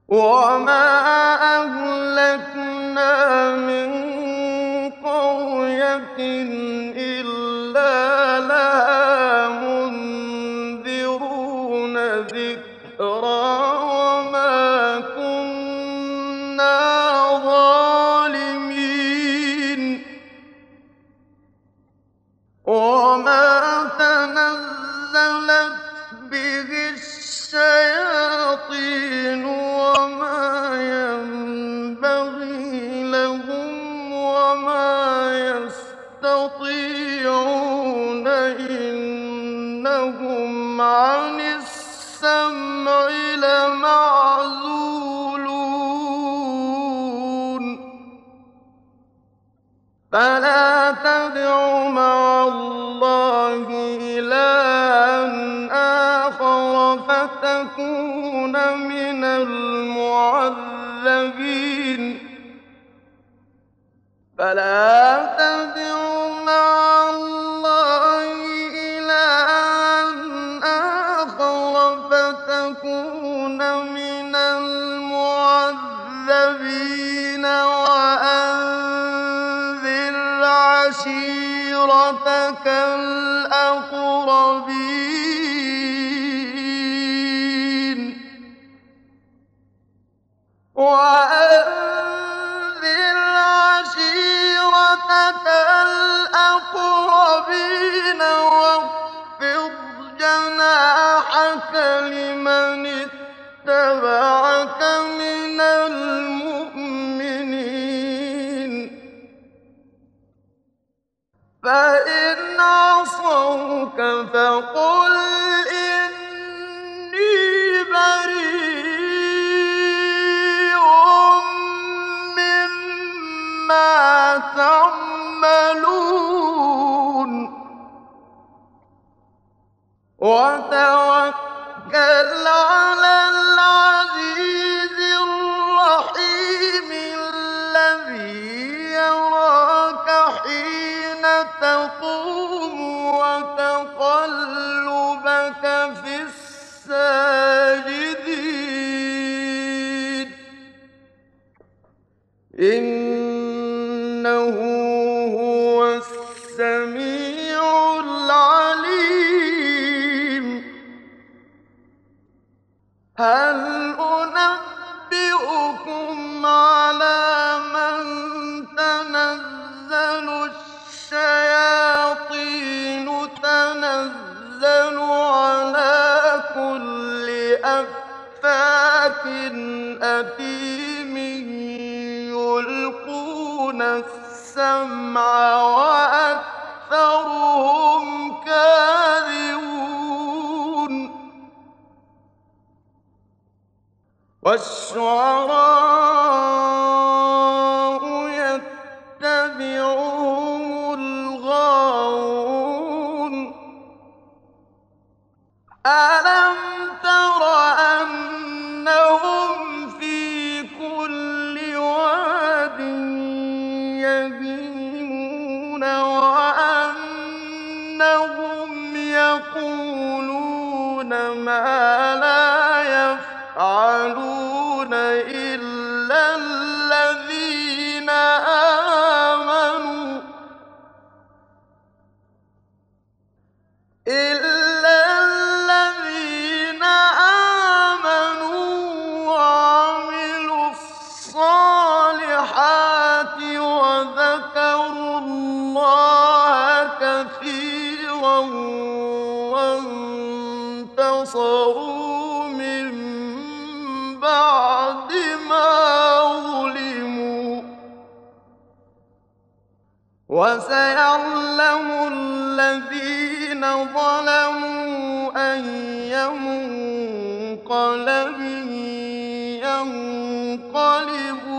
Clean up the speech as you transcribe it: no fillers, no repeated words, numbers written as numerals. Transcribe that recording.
وما أهلكنا من قرية إلا لها منذرون ذكرى وما كنا ظالمين وما تنزلت به الشياطين وما ينبغي لهم وما يستطيعون إنهم عن السمع لمعزولون فلا تدع مع الله إلها آخر فتكون من المعذبين فلا تدع مع الله إلها آخر فتكون من المعذبين وأنذر عشيرتك الأقربين وأنذر عشيرتك الأقربين واخفض جناحك لمن اتبعك من المؤمنين فإن عصوك فقل إني بريء مما تعملون وتوكل على العزيز الرحيم الذي يراك حين تقوم وتقلبك في الساجدين إنه هو السميع العليم هل أنبئكم على من تنزل الشياطين تنزل على كل أفاك أثيم يلقون السمع وأكثرهم كاذبون والشعراء يتبعهم الغاوون ألم تر أنهم في كل واد يهيمون وأنهم يقولون ما لا يفعلون إلا الذين آمنوا وعملوا الصالحات وذكروا الله كثيرا وانتصروا من بعد ما ظلموا وسيعلم الذين ظلموا أي منقلب ينقلب